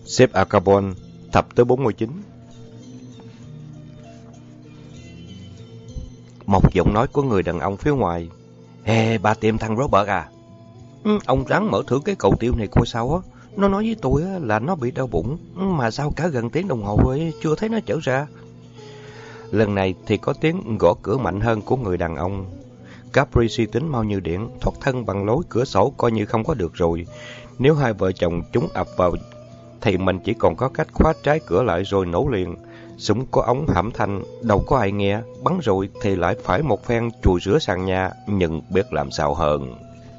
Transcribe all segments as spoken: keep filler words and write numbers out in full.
Sếp Acabon, thập tới bốn mươi chín. Một giọng nói của người đàn ông phía ngoài. Ê, bà tìm thằng Robert à? Ừ, ông ráng mở thử cái cầu tiêu này coi sao á. Nó nói với tôi á, là nó bị đau bụng, mà sao cả gần tiếng đồng hồ rồi chưa thấy nó trở ra. Lần này thì có tiếng gõ cửa mạnh hơn của người đàn ông. Capri suy tính mau như điện, thoát thân bằng lối cửa sổ coi như không có được rồi. Nếu hai vợ chồng chúng ập vào thì mình chỉ còn có cách khóa trái cửa lại rồi nổ liền. Súng có ống hãm thanh, đâu có ai nghe, bắn rồi thì lại phải một phen chùi rửa sàn nhà, nhưng biết làm sao hơn.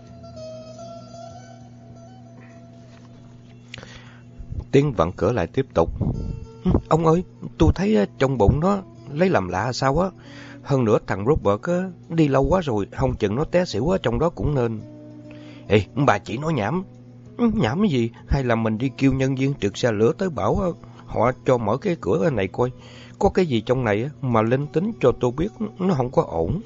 Tiếng vặn cửa lại tiếp tục. Ông ơi, tôi thấy trong bụng nó lấy làm lạ sao á. Hơn nữa thằng Robert á, đi lâu quá rồi, không chừng nó té xỉu ở trong đó cũng nên. Ê, bà chỉ nói nhảm. Nhảm cái gì? Hay là mình đi kêu nhân viên trực xe lửa tới bảo họ cho mở cái cửa này coi. Có cái gì trong này mà linh tính cho tôi biết nó không có ổn.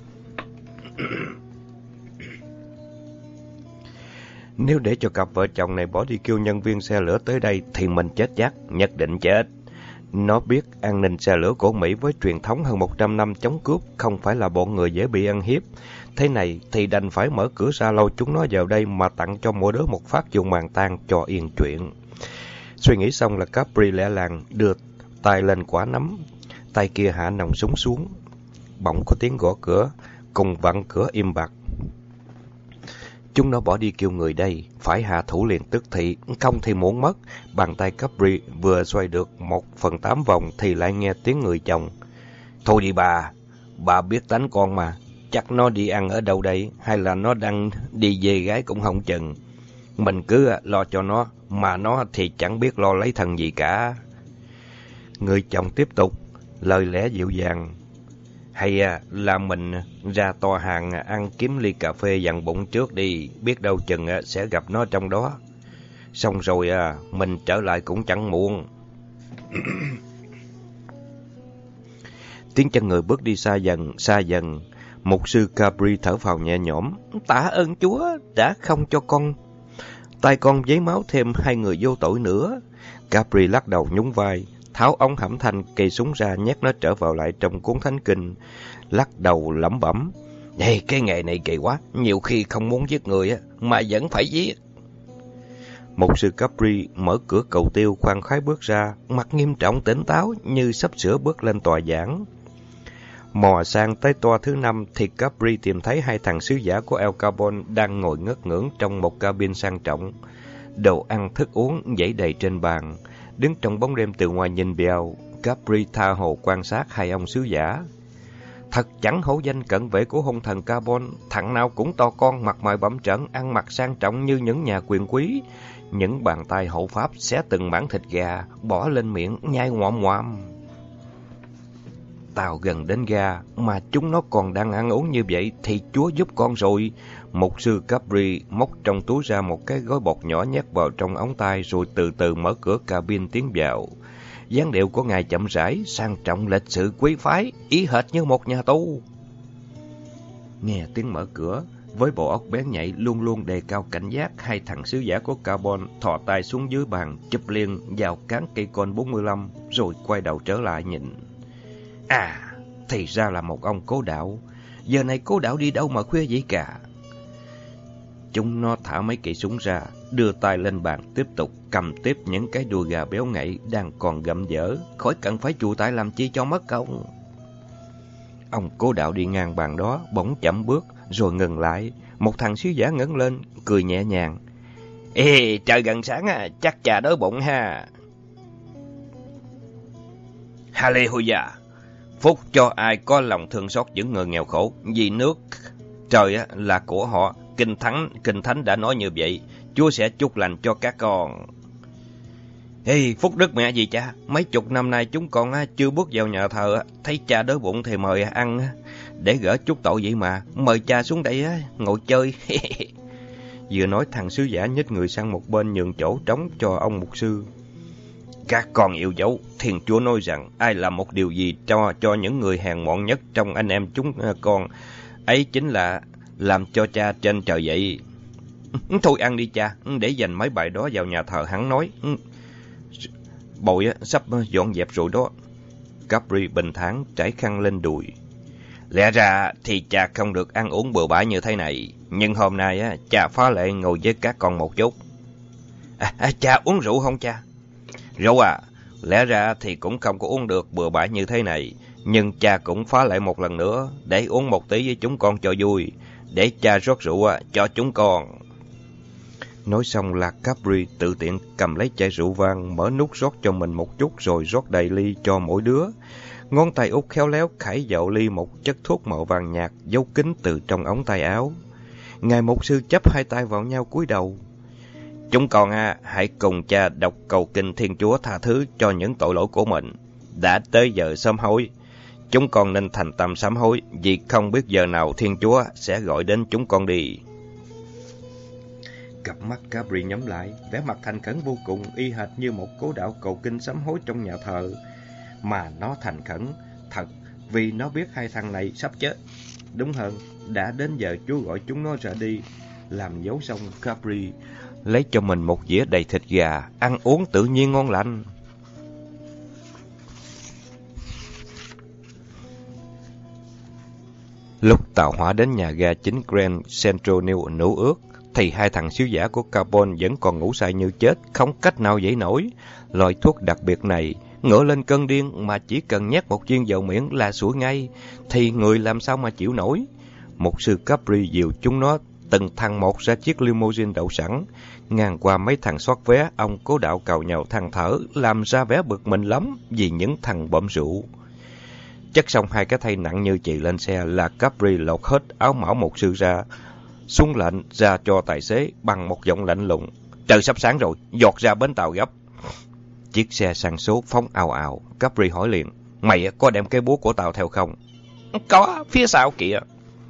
Nếu để cho cặp vợ chồng này bỏ đi kêu nhân viên xe lửa tới đây thì mình chết chắc, nhất định chết. Nó biết an ninh xe lửa của Mỹ với truyền thống hơn một trăm năm chống cướp không phải là bọn người dễ bị ăn hiếp. Thế này thì đành phải mở cửa ra lôi chúng nó vào đây mà tặng cho mỗi đứa một phát dùng màn tan cho yên chuyện. Suy nghĩ xong là Capri lẹ làng đưa tay lên quả nắm, tay kia hạ nòng súng xuống. Bỗng có tiếng gõ cửa, cùng vặn cửa im bặt. Chúng nó bỏ đi kêu người đây, phải hạ thủ liền tức thì, không thì muốn mất. Bàn tay Capri vừa xoay được một phần tám vòng thì lại nghe tiếng người chồng. Thôi đi bà, bà biết tánh con mà, chắc nó đi ăn ở đâu đây, hay là nó đang đi về gái cũng không chừng. Mình cứ lo cho nó, mà nó thì chẳng biết lo lấy thần gì cả. Người chồng tiếp tục, lời lẽ dịu dàng. Hay là mình ra tòa hàng ăn kiếm ly cà phê dặn bụng trước đi, biết đâu chừng sẽ gặp nó trong đó. Xong rồi mình trở lại cũng chẳng muộn. Tiếng chân người bước đi xa dần, xa dần. Mục sư Capri thở phào nhẹ nhõm. Tạ ơn Chúa đã không cho con tay con giấy máu thêm hai người vô tội nữa. Capri lắc đầu nhún vai, tháo ống hãm thanh cây súng ra nhét nó trở vào lại trong cuốn thánh kinh, lắc đầu lẩm bẩm. Ê, cái nghề này kỳ quá, nhiều khi không muốn giết người á mà vẫn phải giết. Mục sư Capri mở cửa cầu tiêu khoan khoái bước ra, mặt nghiêm trọng tỉnh táo như sắp sửa bước lên tòa giảng. Mò sang tới toa thứ năm thì Capri tìm thấy hai thằng sứ giả của El Carbon đang ngồi ngất ngưỡng trong một cabin sang trọng. Đồ ăn thức uống dãy đầy trên bàn. Đứng trong bóng đêm từ ngoài nhìn vào, Capri tha hồ quan sát hai ông sứ giả. Thật chẳng hổ danh cận vệ của hung thần Carbon, thằng nào cũng to con, mặt mày bẩm trợn, ăn mặc sang trọng như những nhà quyền quý. Những bàn tay hộ pháp xé từng mảng thịt gà, bỏ lên miệng, nhai ngoạm ngoạm. Tao gần đến ga, mà chúng nó còn đang ăn uống như vậy thì Chúa giúp con rồi. Mục sư Capri móc trong túi ra một cái gói bột nhỏ nhét vào trong ống tay rồi từ từ mở cửa cabin tiến vào. Dáng điệu của ngài chậm rãi, sang trọng lịch sự quý phái, ý hệt như một nhà tu. Nghe tiếng mở cửa, với bộ óc bén nhạy luôn luôn đề cao cảnh giác, hai thằng sứ giả của Carbon thò tay xuống dưới bàn, chụp liền vào cán cây côn bốn mươi lăm, rồi quay đầu trở lại nhìn. À, thì ra là một ông cố đạo. Giờ này cố đạo đi đâu mà khuya vậy cả? Chúng nó thả mấy cây súng ra, đưa tay lên bàn tiếp tục cầm tiếp những cái đùi gà béo ngậy đang còn gặm dở, khỏi cần phải chù tay làm chi cho mất công. Ông cố đạo đi ngang bàn đó, bỗng chậm bước, rồi ngừng lại. Một thằng sứ giả ngẩng lên, cười nhẹ nhàng. Ê, trời gần sáng à, chắc chà đói bụng ha. Hallelujah! Phúc cho ai có lòng thương xót những người nghèo khổ, vì nước trời là của họ. Kinh Thánh, Kinh Thánh đã nói như vậy. Chúa sẽ chúc lành cho các con. Ê, phúc đức mẹ gì cha? Mấy chục năm nay chúng con chưa bước vào nhà thờ, thấy cha đói bụng thì mời ăn để gỡ chút tội vậy mà. Mời cha xuống đây ngồi chơi. Vừa nói thằng sứ giả nhích người sang một bên nhường chỗ trống cho ông mục sư. Các con yêu dấu, Thiên Chúa nói rằng ai làm một điều gì cho cho những người hèn mọn nhất trong anh em chúng con, ấy chính là làm cho cha trên trời vậy. Thôi ăn đi cha, để dành mấy bài đó vào nhà thờ hắn nói. bội á, sắp dọn dẹp rồi đó. Capri bình thản trải khăn lên đùi. Lẽ ra thì cha không được ăn uống bừa bãi như thế này, nhưng hôm nay á, cha phá lệ ngồi với các con một chút. À, à, cha uống rượu không cha? Rượu à, lẽ ra thì cũng không có uống được bừa bãi như thế này, nhưng cha cũng phá lệ một lần nữa để uống một tí với chúng con cho vui, để cha rót rượu à, cho chúng con. Nói xong là Capri tự tiện cầm lấy chai rượu vang, mở nút rót cho mình một chút rồi rót đầy ly cho mỗi đứa. Ngón tay út khéo léo khải dậu ly một chất thuốc màu vàng nhạt giấu kín từ trong ống tay áo. Ngài mục sư chắp hai tay vào nhau cúi đầu. Chúng con à, hãy cùng cha đọc cầu kinh Thiên Chúa tha thứ cho những tội lỗi của mình. Đã tới giờ sám hối. Chúng con nên thành tâm sám hối, vì không biết giờ nào Thiên Chúa sẽ gọi đến chúng con đi. Cặp mắt Capri nhắm lại, vẻ mặt thành khẩn vô cùng, y hệt như một cố đạo cầu kinh sám hối trong nhà thờ. Mà nó thành khẩn thật, vì nó biết hai thằng này sắp chết. Đúng hơn, đã đến giờ Chúa gọi chúng nó ra đi. Làm dấu xong, Capri lấy cho mình một dĩa đầy thịt gà, ăn uống tự nhiên ngon lành. Lúc tàu hỏa đến nhà ga chính Grand Central New ước, thì hai thằng sứ giả của Carbon vẫn còn ngủ say như chết, không cách nào dậy nổi. Loại thuốc đặc biệt này, ngựa lên cơn điên mà chỉ cần nhét một viên vào miệng là sủa ngay, thì người làm sao mà chịu nổi. Một sư Capri dìu chúng nó từng thằng một ra chiếc limousine đậu sẵn. Ngang qua mấy thằng soát vé, ông cố đạo cào nhào than thở, làm ra vẻ bực mình lắm vì những thằng bậm rượu. Chất xong hai cái thây nặng như chì lên xe là Capri lột hết áo mão một sư ra, xuống lệnh ra cho tài xế bằng một giọng lạnh lùng. Trời sắp sáng rồi, giọt ra bến tàu gấp. Chiếc xe sang số phóng ào ào. Capri hỏi liền, mày có đem cái búa của tàu theo không? Có, phía sau kìa.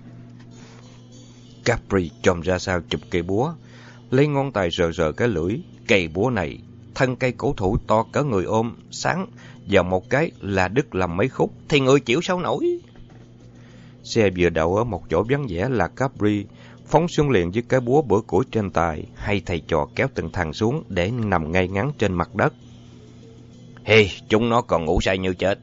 Capri chồm ra sau chụp cây búa, lấy ngón tay rờ rờ cái lưỡi. Cây búa này, thân cây cổ thụ to cỡ người ôm, sáng vào một cái là đứt làm mấy khúc, thì người chịu sao nổi. Xe vừa đậu ở một chỗ vắng vẻ là Capri phóng xuống liền với cái búa bữa củi trên tay. Hay thầy trò kéo từng thằng xuống để nằm ngay ngắn trên mặt đất. Hey, chúng nó còn ngủ say như chết.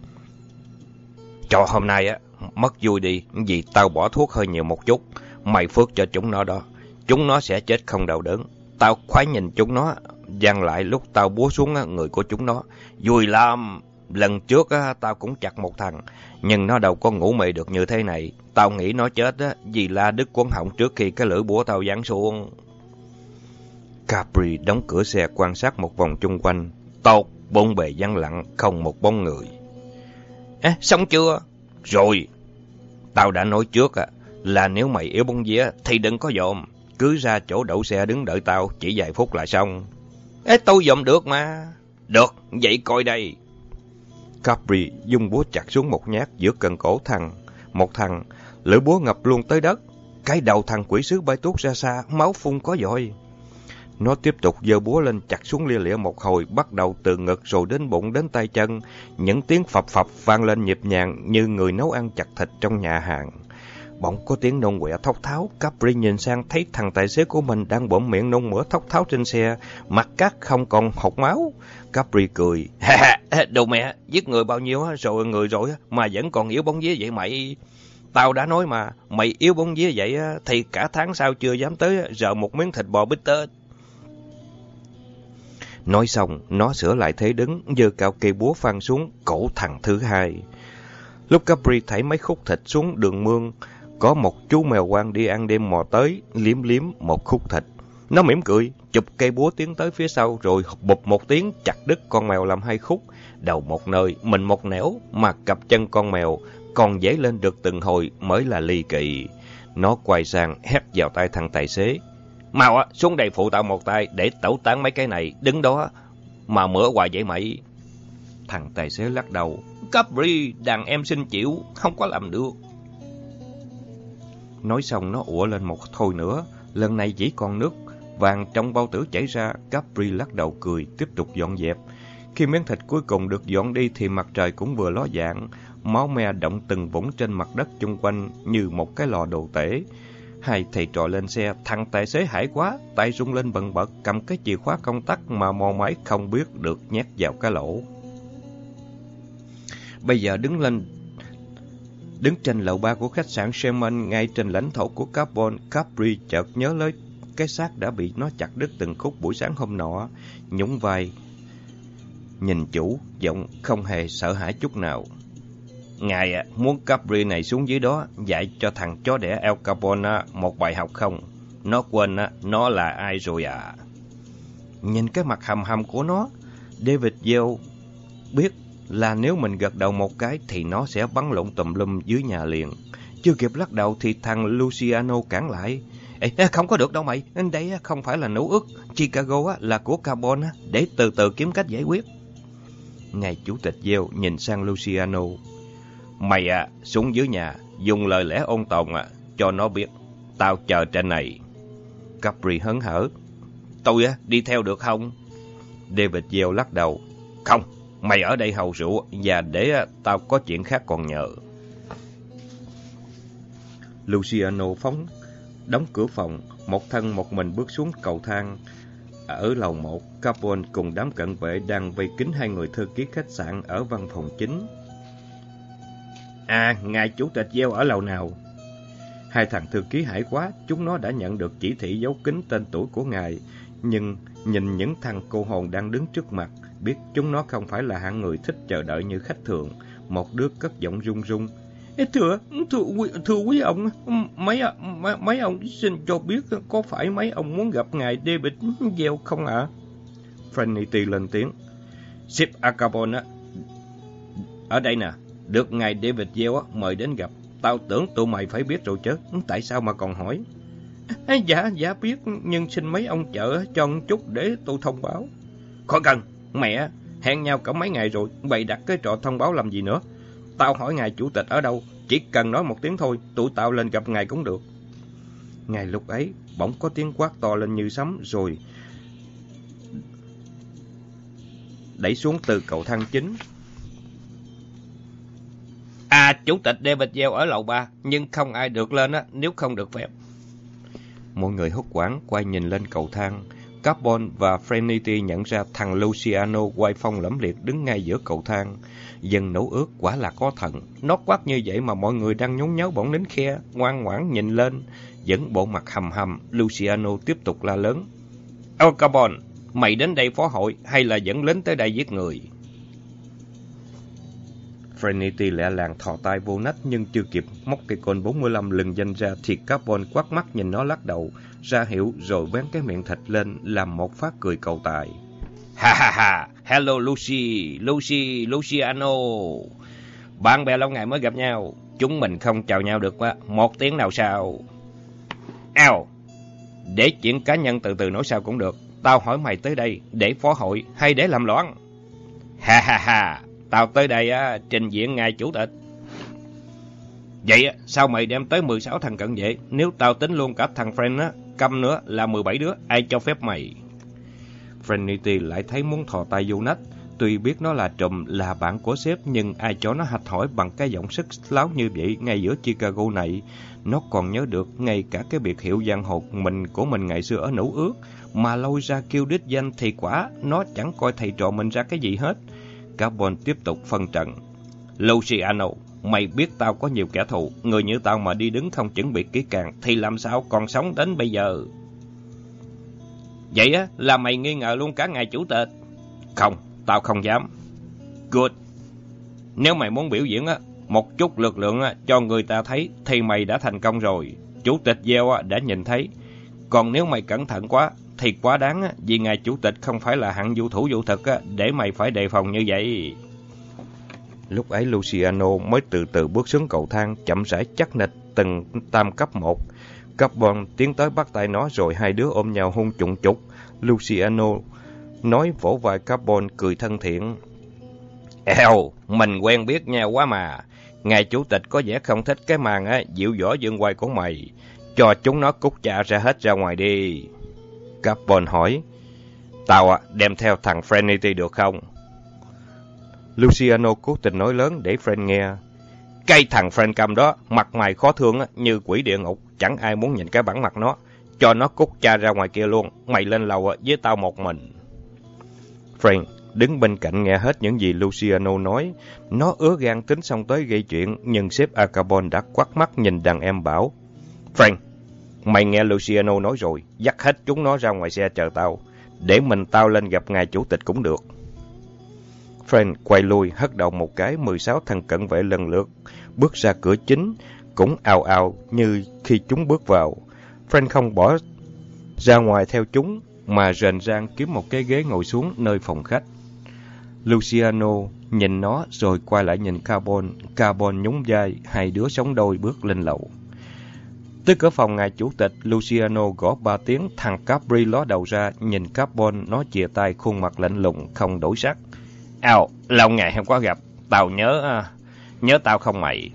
Cho hôm nay á, mất vui đi, vì tao bỏ thuốc hơi nhiều một chút. Mày phước cho chúng nó đó, chúng nó sẽ chết không đau đớn. Tao khoái nhìn chúng nó giăng lại lúc tao búa xuống người của chúng nó. Vui lắm. Lần trước á, tao cũng chặt một thằng, nhưng nó đâu có ngủ mê được như thế này. Tao nghĩ nó chết á, vì la đứt cuống họng trước khi cái lưỡi búa tao giáng xuống. Capri đóng cửa xe quan sát một vòng chung quanh. Tốt, bốn bề vắng lặng, không một bóng người. À, xong chưa? Rồi. Tao đã nói trước à, là nếu mày yếu bóng vía thì đừng có dòm. Cứ ra chỗ đậu xe đứng đợi tao, chỉ vài phút là xong. Ê, tôi dòm được mà. Được, vậy coi đây. Capri dung búa chặt xuống một nhát giữa cần cổ thằng. Một thằng, lưỡi búa ngập luôn tới đất. Cái đầu thằng quỷ sứ bay tuốt ra xa, máu phun có dội. Nó tiếp tục giơ búa lên chặt xuống lia lịa một hồi, bắt đầu từ ngực rồi đến bụng đến tay chân. Những tiếng phập phập vang lên nhịp nhàng như người nấu ăn chặt thịt trong nhà hàng. Bỗng có tiếng nôn quẹ thốc tháo. Capri nhìn sang thấy thằng tài xế của mình đang bỗng miệng nôn mửa thốc tháo trên xe, mặt cắt không còn hột máu. Capri cười, ha ha, đồ mẹ, giết người bao nhiêu rồi người rồi mà vẫn còn yếu bóng vía vậy mày. Tao đã nói mà, mày yếu bóng vía vậy thì cả tháng sau chưa dám tới rợ một miếng thịt bò bít tết. Nói xong, nó sửa lại thế đứng, giơ cao cây búa phang xuống cổ thằng thứ hai. Lúc Capri thảy mấy khúc thịt xuống đường mương, có một chú mèo quang đi ăn đêm mò tới, liếm liếm một khúc thịt. Nó mỉm cười, chụp cây búa tiến tới phía sau rồi bụp một tiếng chặt đứt con mèo làm hai khúc, đầu một nơi, mình một nẻo, mà cặp chân con mèo còn dấy lên được từng hồi mới là ly kỳ. Nó quay sang hét vào tay thằng tài xế. Mau á, xuống đây phụ tao một tay để tẩu tán mấy cái này, đứng đó mà mửa hoài vậy mày. Thằng tài xế lắc đầu. Capri, đàn em xin chịu, không có làm được. Nói xong nó ủa lên một thôi nữa, lần này chỉ còn nước vàng trong bao tử chảy ra. Capri lắc đầu cười, tiếp tục dọn dẹp. Khi miếng thịt cuối cùng được dọn đi thì mặt trời cũng vừa ló dạng, máu me động từng vũng trên mặt đất chung quanh như một cái lò đồ tể. Hai thầy trò lên xe, thằng tài xế hải quá, tay rung lên bần bật, cầm cái chìa khóa công tắc mà mò mái không biết được nhét vào cái lỗ. Bây giờ đứng lên, đứng trên lầu ba của khách sạn Sherman, ngay trên lãnh thổ của Carbon, Capri chợt nhớ lấy cái xác đã bị nó chặt đứt từng khúc buổi sáng hôm nọ, nhún vai, nhìn chủ, giọng không hề sợ hãi chút nào. Ngài à, muốn Capri này xuống dưới đó, dạy cho thằng chó đẻ El Capone một bài học không? Nó quên nó là ai rồi à? Nhìn cái mặt hầm hầm của nó, David Yale biết là nếu mình gật đầu một cái thì nó sẽ bắn lộn tùm lum dưới nhà liền. Chưa kịp lắc đầu thì thằng Luciano cản lại. Ê, không có được đâu mày, đây không phải là nấu ước, Chicago là của Carbone, để từ từ kiếm cách giải quyết. Ngài chủ tịch Yale nhìn sang Luciano. Mày à, xuống dưới nhà, dùng lời lẽ ôn tồn à, cho nó biết, tao chờ trên này. Capri hớn hở. Tôi á, đi theo được không? David Yale lắc đầu. Không, mày ở đây hầu rượu, và để à, tao có chuyện khác còn nhờ. Luciano phóng, đóng cửa phòng, một thân một mình bước xuống cầu thang. Ở lầu một, Carbone cùng đám cận vệ đang vây kín hai người thư ký khách sạn ở văn phòng chính. À, ngài chủ tịch Yale ở lầu nào? Hai thằng thư ký hải quá, chúng nó đã nhận được chỉ thị giấu kín tên tuổi của ngài, nhưng nhìn những thằng cô hồn đang đứng trước mặt, biết chúng nó không phải là hạng người thích chờ đợi như khách thường. Một đứa cất giọng run run. Thưa, thưa quý, thưa quý ông, mấy, mấy, mấy ông xin cho biết có phải mấy ông muốn gặp ngài David Yale không ạ? À? Franity lên tiếng. Ship Acapone ở đây nè, được ngài David Yale mời đến gặp. Tao tưởng tụi mày phải biết rồi chứ, tại sao mà còn hỏi? À, dạ, dạ biết, nhưng xin mấy ông chợ cho một chút để tôi thông báo. Khỏi cần, mẹ, hẹn nhau cả mấy ngày rồi, bày đặt cái trò thông báo làm gì nữa? Tao hỏi ngài chủ tịch ở đâu, chỉ cần nói một tiếng thôi, tụi tao lên gặp ngài cũng được. Ngay lúc ấy, bỗng có tiếng quát to lên như sấm rồi đẩy xuống từ cầu thang chính. À, chủ tịch David Yale ở lầu ba, nhưng không ai được lên á, nếu không được phép. Mọi người hốt hoảng quay nhìn lên cầu thang. Carbone và Franity nhận ra thằng Luciano quay phong lẫm liệt đứng ngay giữa cầu thang. Dân nấu ước quả là có thần. Nó quát như vậy mà mọi người đang nhốn nháo bỗng nín khe, ngoan ngoãn nhìn lên. Vẫn bộ mặt hầm hầm, Luciano tiếp tục la lớn. Ô Carbone, mày đến đây phó hội hay là dẫn lính tới đây giết người? Franity lẹ làng thò tay vô nách, nhưng chưa kịp móc cây côn bốn mươi lăm lừng danh ra thì Carbone quát mắt nhìn nó lắc đầu, ra hiệu rồi vén cái miệng thịt lên làm một phát cười cầu tài. Ha ha ha, hello Lucy, Lucy, Luciano. Bạn bè lâu ngày mới gặp nhau, chúng mình không chào nhau được quá, một tiếng nào sao? Ao, để chuyện cá nhân từ từ nói sao cũng được. Tao hỏi mày tới đây để phó hội hay để làm loạn? Ha ha ha. Tao tới đây á, trình diện ngài chủ tịch. Vậy á, sao mày đem tới mười sáu thằng cận vệ? Nếu tao tính luôn cả thằng Friend á, câm nữa là mười bảy đứa, ai cho phép mày? Franity lại thấy muốn thò tay vô nách. Tuy biết nó là trùm, là bạn của sếp, nhưng ai cho nó hạch hỏi bằng cái giọng sức láo như vậy ngay giữa Chicago này. Nó còn nhớ được ngay cả cái biệt hiệu giang hồ mình của mình ngày xưa ở Nấu Ước, mà lôi ra kêu đích danh thì quả nó chẳng coi thầy trò mình ra cái gì hết. Carbone tiếp tục phân trận. Luciano, mày biết tao có nhiều kẻ thù, người như tao mà đi đứng không chuẩn bị kỹ càng thì làm sao còn sống đến bây giờ? Vậy á, là mày nghi ngờ luôn cả ngài chủ tịch? Không, tao không dám. Good. Nếu mày muốn biểu diễn á, một chút lực lượng á, cho người ta thấy thì mày đã thành công rồi. Chủ tịch Yale đã nhìn thấy. Còn nếu mày cẩn thận quá thì quá đáng á, vì ngài chủ tịch không phải là hạng vũ thủ vũ thực á, để mày phải đề phòng như vậy. Lúc ấy Luciano mới từ từ bước xuống cầu thang, chậm rãi chắc nịch từng tam cấp một. Carbone tiến tới bắt tay nó rồi hai đứa ôm nhau hôn chụng chục. Luciano nói vỗ vai Carbone cười thân thiện. Eo, mình quen biết nhau quá mà. Ngài chủ tịch có vẻ không thích cái màn á, dịu dõ dương quay của mày. Cho chúng nó cút chạ ra hết ra ngoài đi. Carbone hỏi. Tao à, đem theo thằng Franity được không? Luciano cố tình nói lớn để Fran nghe. Cái thằng Frank cầm đó, mặt mày khó thương á, như quỷ địa ngục. chẳng ai muốn nhìn cái bản mặt nó. Cho nó cút cha ra ngoài kia luôn, mày lên lầu với tao một mình. Frank đứng bên cạnh nghe hết những gì Luciano nói. Nó ứa gan tính xong tới gây chuyện, nhưng sếp Acabon đã quắt mắt nhìn đàn em bảo: Frank, mày nghe Luciano nói rồi, dắt hết chúng nó ra ngoài xe chờ tao, để mình tao lên gặp ngài chủ tịch cũng được. Frank quay lui, hất đầu một cái, mười sáu thằng cận vệ lần lượt bước ra cửa chính, cũng ào ào như khi chúng bước vào. Frank không bỏ ra ngoài theo chúng, mà rền rang kiếm một cái ghế ngồi xuống nơi phòng khách. Luciano nhìn nó rồi quay lại nhìn Carbon. Carbon nhún vai, hai đứa sống đôi bước lên lầu. Tới cửa phòng ngài chủ tịch, Luciano gõ ba tiếng, thằng Capri ló đầu ra, nhìn Carbon, nó chìa tay, khuôn mặt lạnh lùng, không đổi sắc. Ào, lâu ngày không có gặp, tao nhớ, nhớ tao không mày?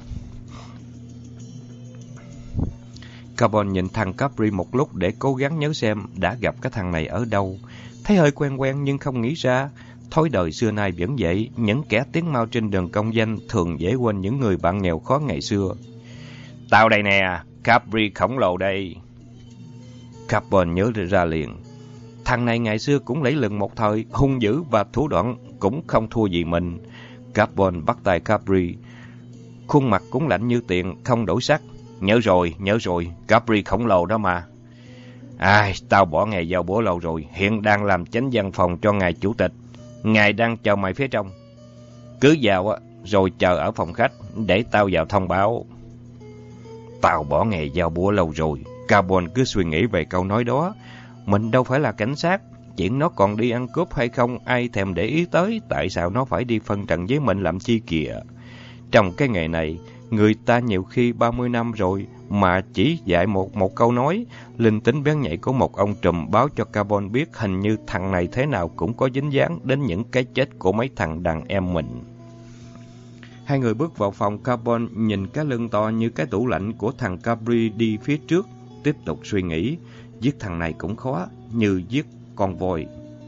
Carbon nhìn thằng Capri một lúc để cố gắng nhớ xem đã gặp cái thằng này ở đâu. Thấy hơi quen quen nhưng không nghĩ ra. Thói đời xưa nay vẫn vậy, những kẻ tiếng mau trên đường công danh thường dễ quên những người bạn nghèo khó ngày xưa. Tao đây nè, Capri khổng lồ đây. Carbon nhớ ra liền. Thằng này ngày xưa cũng lẫy lừng một thời, hung dữ và thủ đoạn cũng không thua gì mình. Carbon bắt tay Capri. Khuôn mặt cũng lạnh như tiền, không đổi sắc. Nhớ rồi, nhớ rồi, Capri khổng lồ đó mà. Ai, tao bỏ nghề giao búa lâu rồi, hiện đang làm chánh văn phòng cho ngài chủ tịch. Ngài đang chờ mày phía trong. Cứ vào á, rồi chờ ở phòng khách, để tao vào thông báo. Tao bỏ nghề giao búa lâu rồi. Carbon cứ suy nghĩ về câu nói đó. Mình đâu phải là cảnh sát. Chuyện nó còn đi ăn cướp hay không, ai thèm để ý tới. Tại sao nó phải đi phân trần với mình làm chi kìa? Trong cái nghề này, người ta nhiều khi ba mươi năm rồi mà chỉ dạy một một câu nói. Linh tính bén nhạy của một ông trùm báo cho Carbon biết hình như thằng này thế nào cũng có dính dáng đến những cái chết của mấy thằng đàn em mình. Hai người bước vào phòng. Carbon nhìn cái lưng to như cái tủ lạnh của thằng Capri đi phía trước, tiếp tục suy nghĩ. Giết thằng này cũng khó, như giết con voi.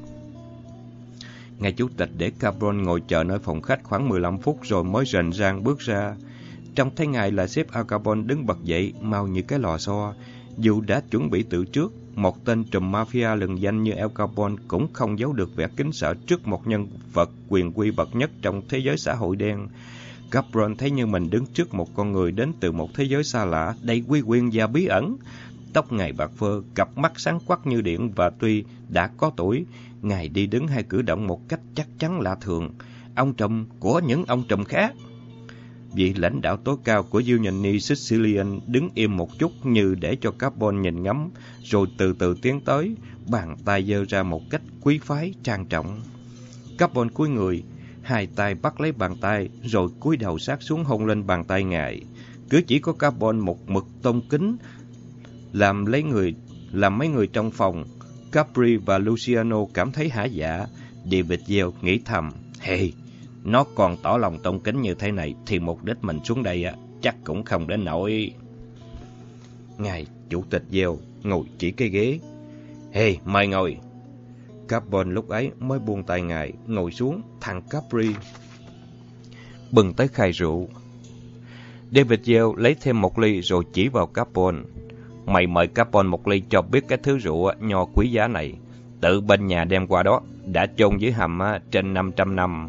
Ngài chủ tịch để Carbon ngồi chờ nơi phòng khách khoảng mười lăm phút rồi mới rền rang bước ra. Trông thấy ngài là sếp Acabon đứng bật dậy, mau như cái lò xo. Dù đã chuẩn bị từ trước, một tên trùm mafia lừng danh như Al Capone cũng không giấu được vẻ kính sợ trước một nhân vật quyền quy bậc nhất trong thế giới xã hội đen. Capron thấy như mình đứng trước một con người đến từ một thế giới xa lạ, đầy uy quyền và bí ẩn. Tóc ngài bạc phơ, cặp mắt sáng quắc như điện, và tuy đã có tuổi, ngài đi đứng hay cử động một cách chắc chắn lạ thường. Ông trùm của những ông trùm khác. Vị lãnh đạo tối cao của Union Sicilian đứng im một chút như để cho Carbon nhìn ngắm, rồi từ từ tiến tới, bàn tay giơ ra một cách quý phái, trang trọng. Carbon cúi người, hai tay bắt lấy bàn tay, rồi cúi đầu sát xuống hôn lên bàn tay ngài. Cử chỉ của Carbon một mực tôn kính, làm lấy người, làm mấy người trong phòng, Capri và Luciano cảm thấy hả dạ. David Yale nghĩ thầm, hey, nó còn tỏ lòng tôn kính như thế này thì mục đích mình xuống đây á chắc cũng không đến nỗi. Ngài chủ tịch Yale ngồi chỉ cái ghế. Hey, mời ngồi. Carbon lúc ấy mới buông tay ngài, ngồi xuống. Thằng Capri bừng tới khay rượu. David Yale lấy thêm một ly rồi chỉ vào Carbon. Mày mời Carbon một ly cho biết cái thứ rượu nho quý giá này. Tự bên nhà đem qua đó, đã chôn dưới hầm trên năm trăm năm.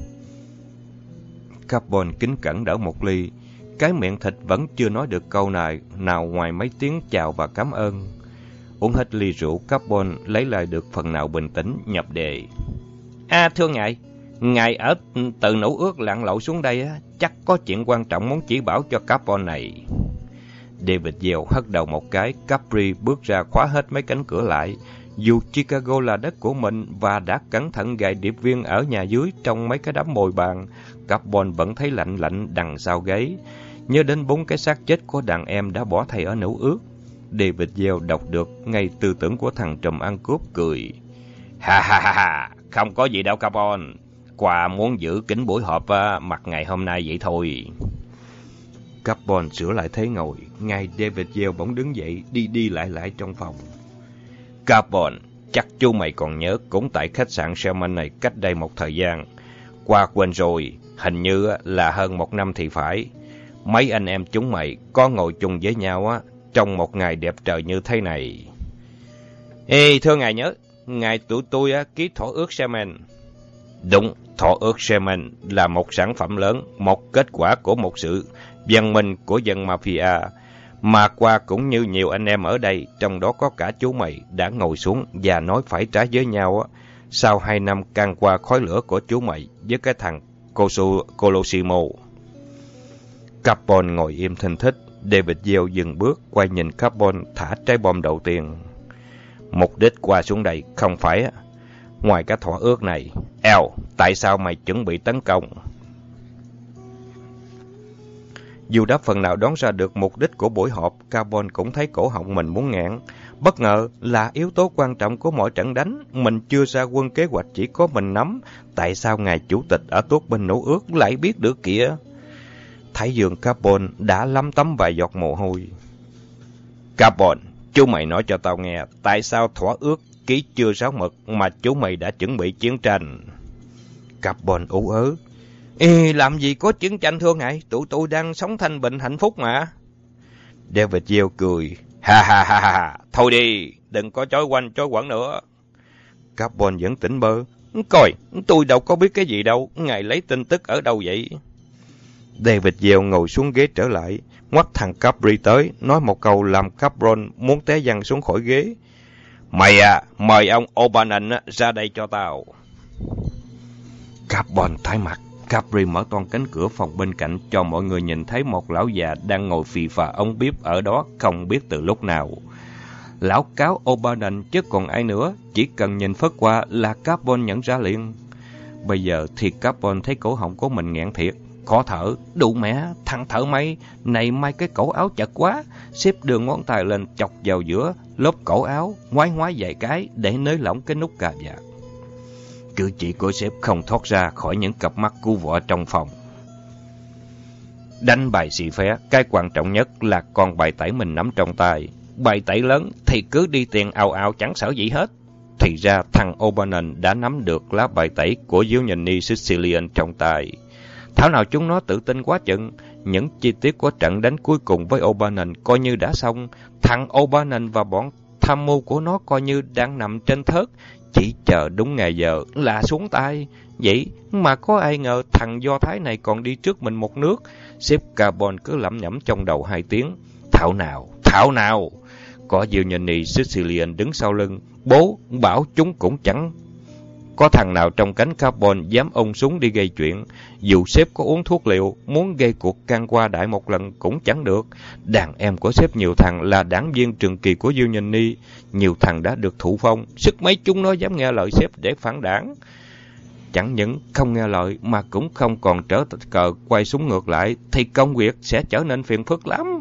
Carbon kính cẩn đỡ một ly. Cái miệng thịt vẫn chưa nói được câu nào, nào ngoài mấy tiếng chào và cảm ơn. Uống hết ly rượu, Carbon lấy lại được phần nào bình tĩnh, nhập đề. À thưa ngài, ngài ở từ Nũ Ước lặn lội xuống đây á, chắc có chuyện quan trọng muốn chỉ bảo cho Carbon này. David Yale hất đầu một cái. Capri bước ra khóa hết mấy cánh cửa lại. Dù Chicago là đất của mình và đã cẩn thận gài điệp viên ở nhà dưới trong mấy cái đám mồi bàn, Carbon vẫn thấy lạnh lạnh đằng sau gáy. Nhớ đến bốn cái xác chết của đàn em đã bỏ thầy ở Nũ Ước, David Yale đọc được ngay tư tưởng của thằng trùm ăn cướp, cười. Ha ha ha ha, không có gì đâu Carbon. Quà muốn giữ kín buổi họp mặt ngày hôm nay vậy thôi. Carbon sửa lại thế ngồi. Ngay David Yale bỗng đứng dậy, đi đi lại lại trong phòng. Carbon, chắc chú mày còn nhớ, cũng tại khách sạn Sherman này cách đây một thời gian. Qua quên rồi, hình như là hơn một năm thì phải. Mấy anh em chúng mày có ngồi chung với nhau á, trong một ngày đẹp trời như thế này. Ê, thưa ngài nhớ, ngài tụi tôi á, ký thỏa ước Semen. Đúng, thỏa ước Semen là một sản phẩm lớn, một kết quả của một sự văn minh của dân mafia. Mà qua cũng như nhiều anh em ở đây, trong đó có cả chú mày, đã ngồi xuống và nói phải trái với nhau á. Sau hai năm can qua khói lửa của chú mày với cái thằng Colosimo. Carbon ngồi im thinh thích. David Gill dừng bước, quay nhìn Carbon thả trái bom đầu tiên. Mục đích qua xuống đây không phải á. Ngoài cái thỏa ước này, L, tại sao mày chuẩn bị tấn công? Dù đã phần nào đoán ra được mục đích của buổi họp, Carbon cũng thấy cổ họng mình muốn nghẹn. Bất ngờ là yếu tố quan trọng của mọi trận đánh, mình chưa ra quân kế hoạch chỉ có mình nắm. Tại sao ngài chủ tịch ở tốt bên nổ ước lại biết được kìa? Thái dương Carbon đã lấm tấm vài giọt mồ hôi. Carbon, chú mày nói cho tao nghe, tại sao thỏa ước ký chưa ráo mực mà chú mày đã chuẩn bị chiến tranh? Carbon ú ớ. Ê, làm gì có chiến tranh thưa ngài, tụi tôi đang sống thanh bình hạnh phúc mà. David Gill cười. Ha ha ha ha, thôi đi, đừng có chối quanh chối quẩn nữa. Carbon vẫn tỉnh bơ. Coi, tôi đâu có biết cái gì đâu, ngài lấy tin tức ở đâu vậy? David Gill ngồi xuống ghế trở lại, ngoắt thằng Capri tới, nói một câu làm Carbon muốn té văng xuống khỏi ghế. Mày à, mời ông O'Bannon ra đây cho tao. Carbon tái mặt. Capri mở toang cánh cửa phòng bên cạnh cho mọi người nhìn thấy một lão già đang ngồi phì phà ống bếp ở đó không biết từ lúc nào. Lão cáo O'Bannon chứ còn ai nữa, chỉ cần nhìn phớt qua là Carbon nhận ra liền. Bây giờ thì Carbon thấy cổ họng của mình nghẹn thiệt, khó thở, đủ mẹ, thằng thở máy, này may cái cổ áo chật quá, xếp đường ngón tay lên chọc vào giữa lớp cổ áo, ngoái ngoái vài cái để nới lỏng cái nút cà vạt. Cử chỉ của sếp không thoát ra khỏi những cặp mắt cứu võ trong phòng. Đánh bài xì phé, cái quan trọng nhất là con bài tẩy mình nắm trong tay. Bài tẩy lớn thì cứ đi tiền ào ào chẳng sợ gì hết. Thì ra thằng O'Bannon đã nắm được lá bài tẩy của Eugenie Sicilian trong tay. Thảo nào chúng nó tự tin quá chừng. Những chi tiết của trận đánh cuối cùng với O'Bannon coi như đã xong. Thằng O'Bannon và bọn tham mưu của nó coi như đang nằm trên thớt, chỉ chờ đúng ngày giờ là xuống tay. Vậy mà có ai ngờ thằng Do Thái này còn đi trước mình một nước. Sếp Carbon cứ lẩm nhẩm trong đầu hai tiếng. Thảo nào, thảo nào. Có Eugenie Sicilian đứng sau lưng, bố bảo chúng cũng chẳng có thằng nào trong cánh Carbon dám ôm súng đi gây chuyện. Dù sếp có uống thuốc liệu, muốn gây cuộc can qua đại một lần cũng chẳng được. Đàn em của sếp nhiều thằng là đảng viên trường kỳ của Eugenie. Nhiều thằng đã được thụ phong, sức mấy chúng nó dám nghe lời sếp để phản đảng. Chẳng những không nghe lời mà cũng không còn trở cờ quay súng ngược lại, thì công việc sẽ trở nên phiền phức lắm.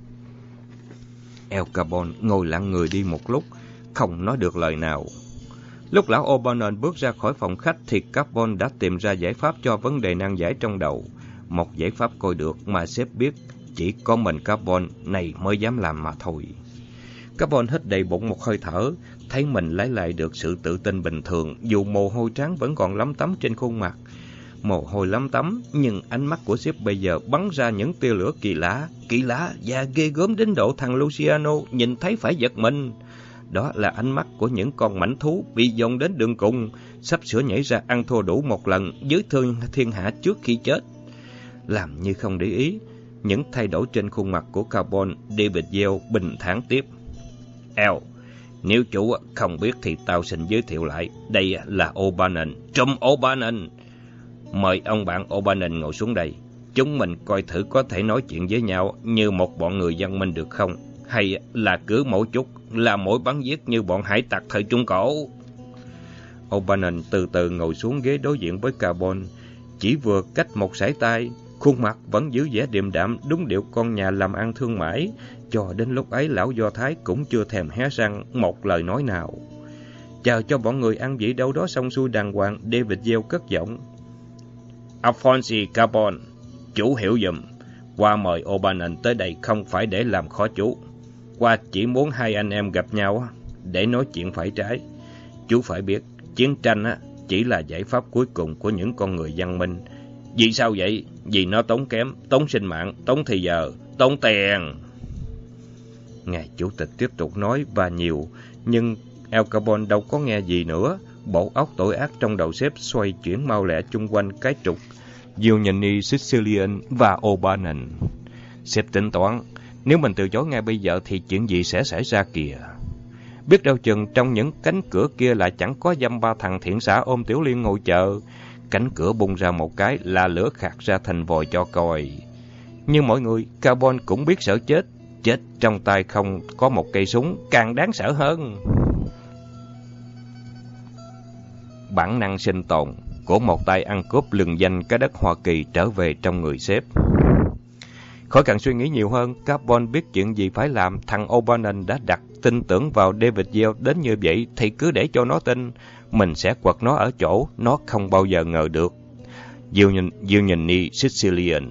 El Carbon ngồi lặng người đi một lúc, không nói được lời nào. Lúc lão O'Bannon bước ra khỏi phòng khách thì Carbon đã tìm ra giải pháp cho vấn đề nan giải trong đầu. Một giải pháp coi được mà sếp biết chỉ có mình Carbon này mới dám làm mà thôi. Carbon hít đầy bụng một hơi thở, thấy mình lấy lại được sự tự tin bình thường, dù mồ hôi trán vẫn còn lấm tấm trên khuôn mặt. Mồ hôi lấm tấm, nhưng ánh mắt của sếp bây giờ bắn ra những tia lửa kỳ lạ, kỳ lạ và ghê gớm đến độ thằng Luciano nhìn thấy phải giật mình. Đó là ánh mắt của những con mãnh thú bị dồn đến đường cùng, sắp sửa nhảy ra ăn thua đủ một lần dưới thương thiên hạ trước khi chết. Làm như không để ý những thay đổi trên khuôn mặt của Carbon, David Gill bình thản tiếp. El, nếu chủ không biết thì tao xin giới thiệu lại, đây là O'Bannon, Trùm O'Bannon. Mời ông bạn O'Bannon ngồi xuống đây. Chúng mình coi thử có thể nói chuyện với nhau như một bọn người văn minh được không? Hay là cứ mỗi chút là mỗi bắn giết như bọn hải tặc thời Trung Cổ? O'Bannon từ từ ngồi xuống ghế đối diện với Carbon, chỉ vừa cách một sải tay, khuôn mặt vẫn giữ vẻ điềm đạm đúng điệu con nhà làm ăn thương mại. Cho đến lúc ấy lão Do Thái cũng chưa thèm hé răng một lời nói nào. Chờ cho bọn người ăn vị đâu đó xong xuôi đàng hoàng, David Gill cất giọng. Alphonse Carbon, chủ hiểu dùm, qua mời O'Bannon tới đây không phải để làm khó chú. Qua chỉ muốn hai anh em gặp nhau để nói chuyện phải trái. Chú phải biết, chiến tranh chỉ là giải pháp cuối cùng của những con người văn minh. Vì sao vậy? Vì nó tốn kém, tốn sinh mạng, tốn thời giờ, tốn tiền. Ngài chủ tịch tiếp tục nói và nhiều, nhưng Al Capone đâu có nghe gì nữa. Bộ óc tội ác trong đầu sếp xoay chuyển mau lẹ chung quanh cái trục Giuliani, Sicilian và O'Bannon. Sếp tính toán, nếu mình từ chối ngay bây giờ thì chuyện gì sẽ xảy ra kìa. Biết đâu chừng trong những cánh cửa kia lại chẳng có dăm ba thằng thiện xã ôm Tiểu Liên ngồi chờ. Cánh cửa bung ra một cái là lửa khạc ra thành vòi cho coi. Nhưng mọi người, Capone cũng biết sợ chết. Chết trong tay không có một cây súng càng đáng sợ hơn. Bản năng sinh tồn của một tay ăn cướp lừng danh cái đất Hoa Kỳ trở về trong người sếp. Khỏi cần suy nghĩ nhiều hơn, Capone biết chuyện gì phải làm. Thằng O'Bannon đã đặt tin tưởng vào David Yale đến như vậy thì cứ để cho nó tin. Mình sẽ quật nó ở chỗ nó không bao giờ ngờ được. Giuliani, Sicilian.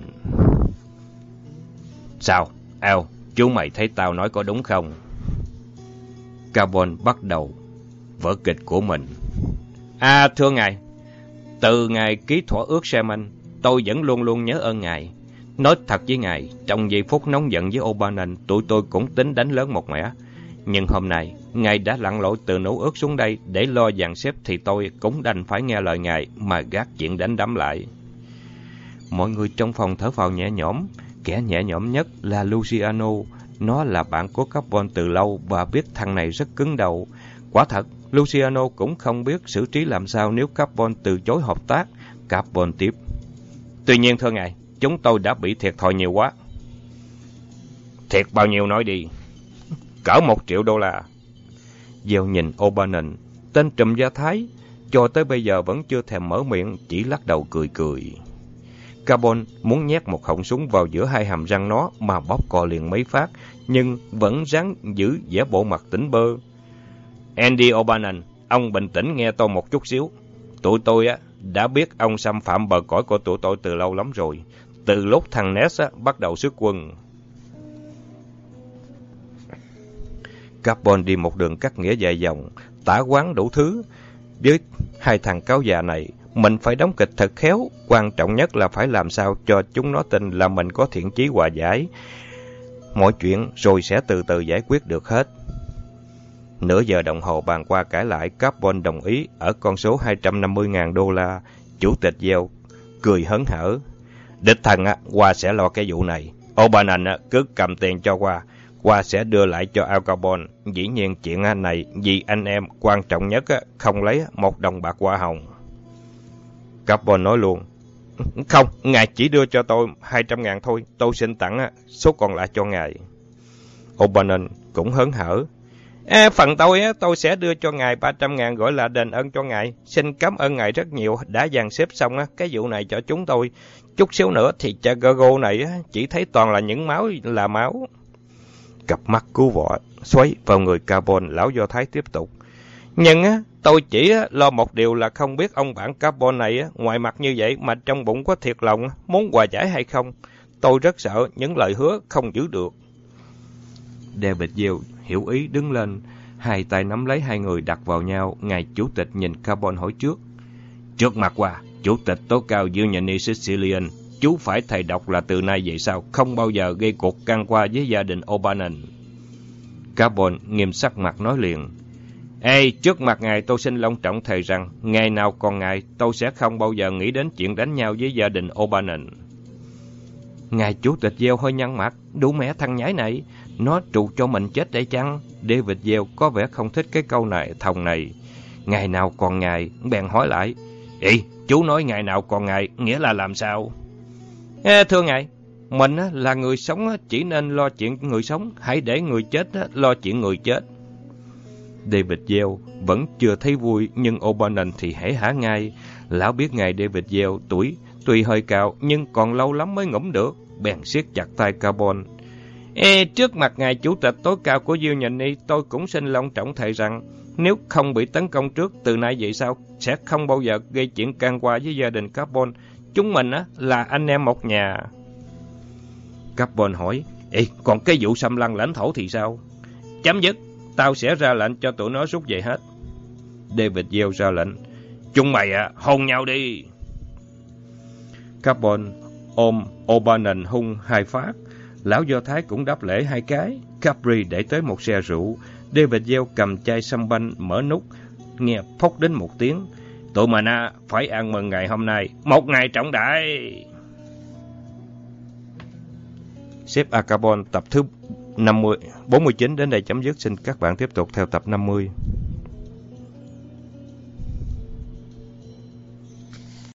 Sao? Al, chú mày thấy tao nói có đúng không? Capone bắt đầu vở kịch của mình. À, thưa ngài, từ ngày ký thỏa ước Sherman, tôi vẫn luôn luôn nhớ ơn ngài. Nói thật với ngài, trong giây phút nóng giận với O'Bannon, tụi tôi cũng tính đánh lớn một mẻ. Nhưng hôm nay, ngài đã lặn lội từ nấu ước xuống đây để lo dàn xếp thì tôi cũng đành phải nghe lời ngài mà gác chuyện đánh đấm lại. Mọi người trong phòng thở phào nhẹ nhõm. Kẻ nhẹ nhõm nhất là Luciano. Nó là bạn của Capone từ lâu và biết thằng này rất cứng đầu. Quả thật, Luciano cũng không biết xử trí làm sao nếu Capone từ chối hợp tác. Capone tiếp. Tuy nhiên thưa ngài, chúng tôi đã bị thiệt thòi nhiều quá. Thiệt bao nhiêu nói đi. Cỡ một triệu đô la. Gieo nhìn O'Bannon, tên trùm Do Thái, cho tới bây giờ vẫn chưa thèm mở miệng, chỉ lắc đầu cười cười. Capone muốn nhét một họng súng vào giữa hai hàm răng nó mà bóp cò liền mấy phát, nhưng vẫn ráng giữ vẻ bộ mặt tỉnh bơ. Andy O'Bannon, ông bình tĩnh nghe tôi một chút xíu. Tụi tôi á đã biết ông xâm phạm bờ cõi của tụi tôi từ lâu lắm rồi, từ lúc thằng Ness á bắt đầu xuất quân. Capone đi một đường cắt nghĩa dài dòng, tả quán đủ thứ. Với hai thằng cáo già này, mình phải đóng kịch thật khéo, quan trọng nhất là phải làm sao cho chúng nó tin là mình có thiện chí hòa giải. Mọi chuyện rồi sẽ từ từ giải quyết được hết. Nửa giờ đồng hồ bàn qua cãi lại, Capone đồng ý ở con số hai trăm năm mươi nghìn đô la. Chủ tịch Yale cười hớn hở. Đích thân á, Hoa sẽ lo cái vụ này. O'Bannon á, cứ cầm tiền cho Hoa. Hoa sẽ đưa lại cho Al Capone. Dĩ nhiên chuyện này vì anh em quan trọng nhất á, không lấy một đồng bạc hoa hồng. Capone nói luôn. Không, ngài chỉ đưa cho tôi hai trăm ngàn thôi. Tôi xin tặng á, số còn lại cho ngài. O'Bannon cũng hớn hở. À, phần tôi á, tôi sẽ đưa cho ngài ba trăm ngàn gọi là đền ơn cho ngài. Xin cảm ơn ngài rất nhiều đã dàn xếp xong á, cái vụ này cho chúng tôi. Chút xíu nữa thì Chicago này á, chỉ thấy toàn là những máu là máu. Cặp mắt cứu vọ xoáy vào người Capone, lão Do Thái tiếp tục. Nhưng á, tôi chỉ á, lo một điều là không biết ông bạn Capone này á, ngoài mặt như vậy mà trong bụng có thiệt lòng muốn hòa giải hay không. Tôi rất sợ những lời hứa không giữ được. David Yale hiểu ý đứng lên, hai tay nắm lấy hai người đặt vào nhau. Ngài chủ tịch nhìn Capone hỏi trước. Trước mặt qua, chủ tịch tố cao Giuliani Sicilian, chú phải thầy đọc là từ nay về sau không bao giờ gây cuộc can qua với gia đình O'Bannon. Capone nghiêm sắc mặt nói liền. Ê, trước mặt ngài tôi xin long trọng thề rằng ngày nào còn ngài tôi sẽ không bao giờ nghĩ đến chuyện đánh nhau với gia đình O'Bannon. Ngài chủ tịch Yale hơi nhăn mặt. Đủ mẹ thằng nhái này, nó trụ cho mình chết đây chăng? David Yale có vẻ không thích cái câu này thòng này. Ngày nào còn ngài, bèn hỏi lại. Ê, chú nói ngày nào còn ngài, nghĩa là làm sao? À, thưa ngài, mình là người sống chỉ nên lo chuyện người sống, hãy để người chết lo chuyện người chết. David Yale vẫn chưa thấy vui, nhưng O'Bannon thì hễ hả ngay. Lão biết ngài David Yale tuổi tuy hơi cao nhưng còn lâu lắm mới ngủm được, bèn siết chặt tay Capone. Ê, trước mặt ngài chủ tịch tối cao của Giuliani, tôi cũng xin long trọng thề rằng nếu không bị tấn công trước, từ nay về sau sẽ không bao giờ gây chuyện can qua với gia đình Capone. Chúng mình á là anh em một nhà. Capone hỏi. Ê, còn cái vụ xâm lăng lãnh thổ thì sao? Chấm dứt, tao sẽ ra lệnh cho tụi nó rút về hết. David Yale ra lệnh. Chúng mày à, hôn nhau đi. Capone ôm O'Bannon hung hai phát. Lão Do Thái cũng đáp lễ hai cái. Capri để tới một xe rượu. David Yale cầm chai champagne mở nút, nghe phốc đến một tiếng. Tụi mình à, phải ăn mừng ngày hôm nay, một ngày trọng đại. Chef Acabon tập thứ năm mươi, bốn mươi chín đến đây chấm dứt. Xin các bạn tiếp tục theo tập năm mươi.